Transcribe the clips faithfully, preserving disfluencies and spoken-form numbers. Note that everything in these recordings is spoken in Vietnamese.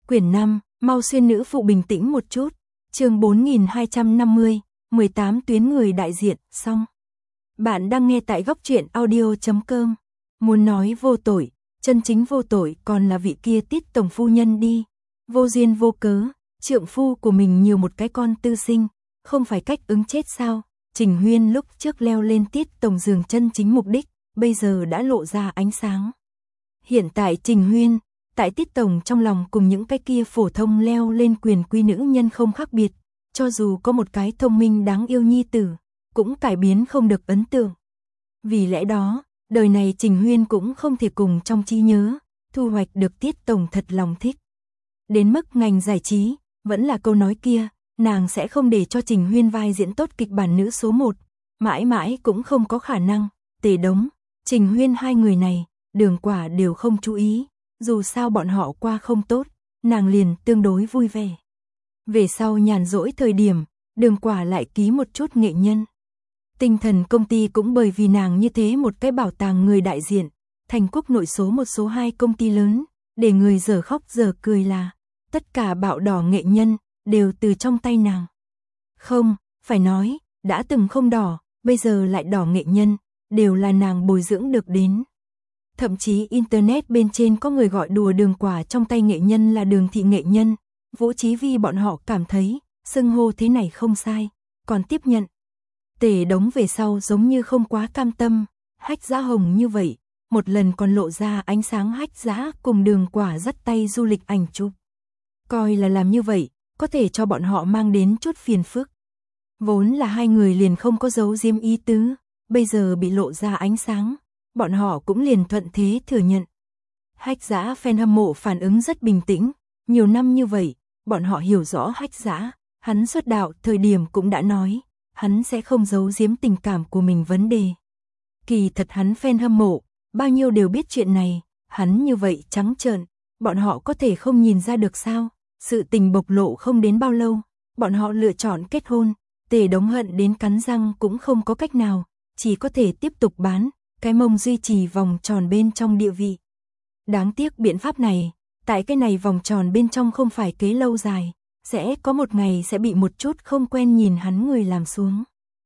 Quyển năm, mau xuyên nữ phụ bình tĩnh một chút. Chương bốn nghìn hai trăm năm mươi, mười tám tuyến người đại diện, xong. Bạn đang nghe tại góc truyện audio chấm com. Muốn nói vô tội, chân chính vô tội còn là vị kia Tiết tổng phu nhân đi. Vô duyên vô cớ, trượng phu của mình nhiều một cái con tư sinh, không phải cách ứng chết sao? Trình Huyên lúc trước leo lên Tiết tổng giường chân chính mục đích, bây giờ đã lộ ra ánh sáng. Hiện tại Trình Huyên, tại Tiết tổng trong lòng cùng những cái kia phổ thông leo lên quyền quy nữ nhân không khác biệt, cho dù có một cái thông minh đáng yêu nhi tử, cũng cải biến không được ấn tượng. Vì lẽ đó, đời này Trình Huyên cũng không thể cùng trong trí nhớ, thu hoạch được Tiết tổng thật lòng thích. Đến mức ngành giải trí, vẫn là câu nói kia, nàng sẽ không để cho Trình Huyên vai diễn tốt kịch bản nữ số một, mãi mãi cũng không có khả năng. Tề Đống, Trình Huyên hai người này, Đường Quả đều không chú ý, dù sao bọn họ qua không tốt, nàng liền tương đối vui vẻ. Về sau nhàn rỗi thời điểm, Đường Quả lại ký một chút nghệ nhân. Tinh thần công ty cũng bởi vì nàng như thế một cái bảo tàng người đại diện, thành quốc nội số một số hai công ty lớn, để người giờ khóc giờ cười là, tất cả bạo đỏ nghệ nhân, đều từ trong tay nàng. Không, phải nói, đã từng không đỏ, bây giờ lại đỏ nghệ nhân, đều là nàng bồi dưỡng được đến. Thậm chí Internet bên trên có người gọi đùa Đường Quả trong tay nghệ nhân là Đường thị nghệ nhân, Vũ Chí Vi bọn họ cảm thấy, xưng hô thế này không sai, còn tiếp nhận. Tề Đống về sau giống như không quá cam tâm, Hách Dã Hồng như vậy, một lần còn lộ ra ánh sáng Hách Dã cùng Đường Quả dắt tay du lịch ảnh chụp. Coi là làm như vậy, có thể cho bọn họ mang đến chút phiền phức. Vốn là hai người liền không có giấu giếm ý tứ, bây giờ bị lộ ra ánh sáng, bọn họ cũng liền thuận thế thừa nhận. Hách Dã fan hâm mộ phản ứng rất bình tĩnh, nhiều năm như vậy, bọn họ hiểu rõ Hách Dã, hắn xuất đạo thời điểm cũng đã nói, hắn sẽ không giấu giếm tình cảm của mình vấn đề. Kỳ thật hắn fan hâm mộ, bao nhiêu đều biết chuyện này, hắn như vậy trắng trợn, bọn họ có thể không nhìn ra được sao? Sự tình bộc lộ không đến bao lâu, bọn họ lựa chọn kết hôn, Tề Đống hận đến cắn răng cũng không có cách nào, chỉ có thể tiếp tục bán, cái mông duy trì vòng tròn bên trong địa vị. Đáng tiếc biện pháp này, tại cái này vòng tròn bên trong không phải kế lâu dài, sẽ có một ngày sẽ bị một chút không quen nhìn hắn người làm xuống.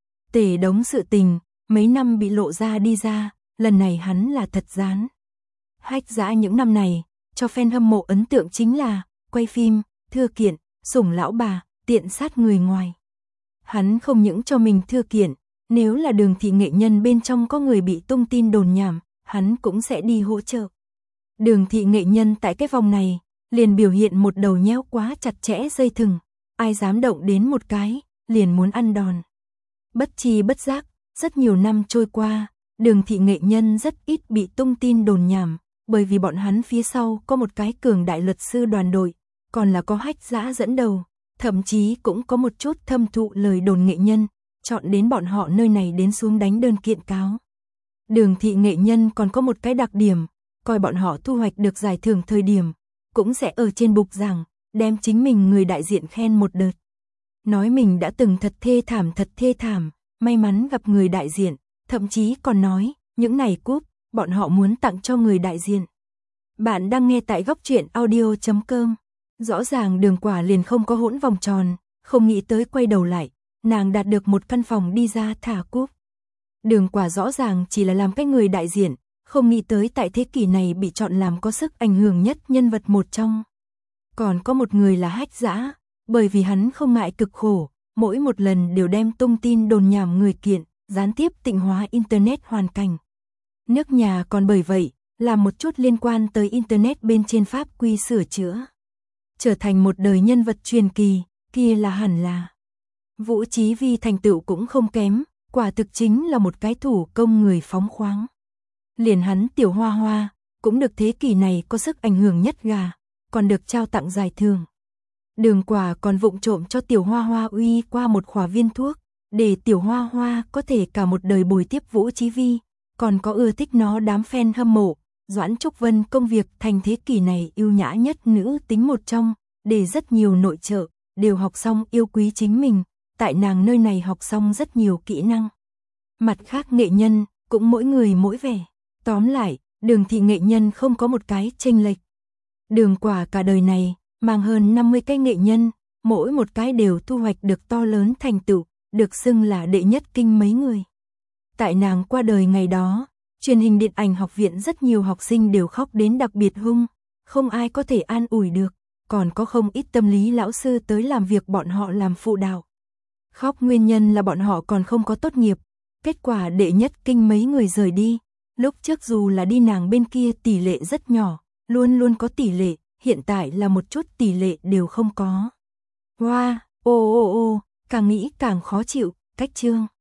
Tề Đống sự tình, mấy năm bị lộ ra đi ra, lần này hắn là thật dán. Hách Dã những năm này, cho fan hâm mộ ấn tượng chính là quay phim, thưa kiện, sủng lão bà, tiện sát người ngoài. Hắn không những cho mình thưa kiện, nếu là Đường thị nghệ nhân bên trong có người bị tung tin đồn nhảm, hắn cũng sẽ đi hỗ trợ. Đường thị nghệ nhân tại cái vòng này, liền biểu hiện một đầu nhéo quá chặt chẽ dây thừng, ai dám động đến một cái, liền muốn ăn đòn. Bất chi bất giác, rất nhiều năm trôi qua, Đường thị nghệ nhân rất ít bị tung tin đồn nhảm, bởi vì bọn hắn phía sau có một cái cường đại luật sư đoàn đội, còn là có Hách Dã dẫn đầu, thậm chí cũng có một chút thâm thụ lời đồn nghệ nhân, chọn đến bọn họ nơi này đến xuống đánh đơn kiện cáo. Đường thị nghệ nhân còn có một cái đặc điểm, coi bọn họ thu hoạch được giải thưởng thời điểm, cũng sẽ ở trên bục giảng, đem chính mình người đại diện khen một đợt. Nói mình đã từng thật thê thảm thật thê thảm, may mắn gặp người đại diện, thậm chí còn nói, những này cúp, bọn họ muốn tặng cho người đại diện. Bạn đang nghe tại góc truyện audio chấm com. Rõ ràng Đường Quả liền không có hỗn vòng tròn, không nghĩ tới quay đầu lại, nàng đạt được một căn phòng đi ra thả cúp. Đường Quả rõ ràng chỉ là làm cái người đại diện, không nghĩ tới tại thế kỷ này bị chọn làm có sức ảnh hưởng nhất nhân vật một trong. Còn có một người là Hách Dã, bởi vì hắn không ngại cực khổ, mỗi một lần đều đem tung tin đồn nhảm người kiện, gián tiếp tịnh hóa Internet hoàn cảnh. Nước nhà còn bởi vậy, làm một chút liên quan tới Internet bên trên pháp quy sửa chữa. Trở thành một đời nhân vật truyền kỳ, kia là hẳn là. Vũ Chí Vi thành tựu cũng không kém, quả thực chính là một cái thủ công người phóng khoáng. Liền hắn Tiểu Hoa Hoa, cũng được thế kỷ này có sức ảnh hưởng nhất gà, còn được trao tặng giải thưởng. Đường Quả còn vụng trộm cho Tiểu Hoa Hoa uy qua một khỏa viên thuốc, để Tiểu Hoa Hoa có thể cả một đời bồi tiếp Vũ Chí Vi, còn có ưa thích nó đám fan hâm mộ. Doãn Trúc Vân công việc thành thế kỷ này yêu nhã nhất nữ tính một trong, để rất nhiều nội trợ, đều học xong yêu quý chính mình, tại nàng nơi này học xong rất nhiều kỹ năng. Mặt khác nghệ nhân, cũng mỗi người mỗi vẻ. Tóm lại, Đường thị nghệ nhân không có một cái chênh lệch. Đường Quả cả đời này, mang hơn năm mươi cái nghệ nhân, mỗi một cái đều thu hoạch được to lớn thành tựu, được xưng là đệ nhất kinh mấy người. Tại nàng qua đời ngày đó, truyền hình điện ảnh học viện rất nhiều học sinh đều khóc đến đặc biệt hung, không ai có thể an ủi được, còn có không ít tâm lý lão sư tới làm việc bọn họ làm phụ đạo. Khóc nguyên nhân là bọn họ còn không có tốt nghiệp, kết quả đệ nhất kinh mấy người rời đi, lúc trước dù là đi nàng bên kia tỷ lệ rất nhỏ, luôn luôn có tỷ lệ, hiện tại là một chút tỷ lệ đều không có. Hoa, wow, ô ô ô, càng nghĩ càng khó chịu, cách chương.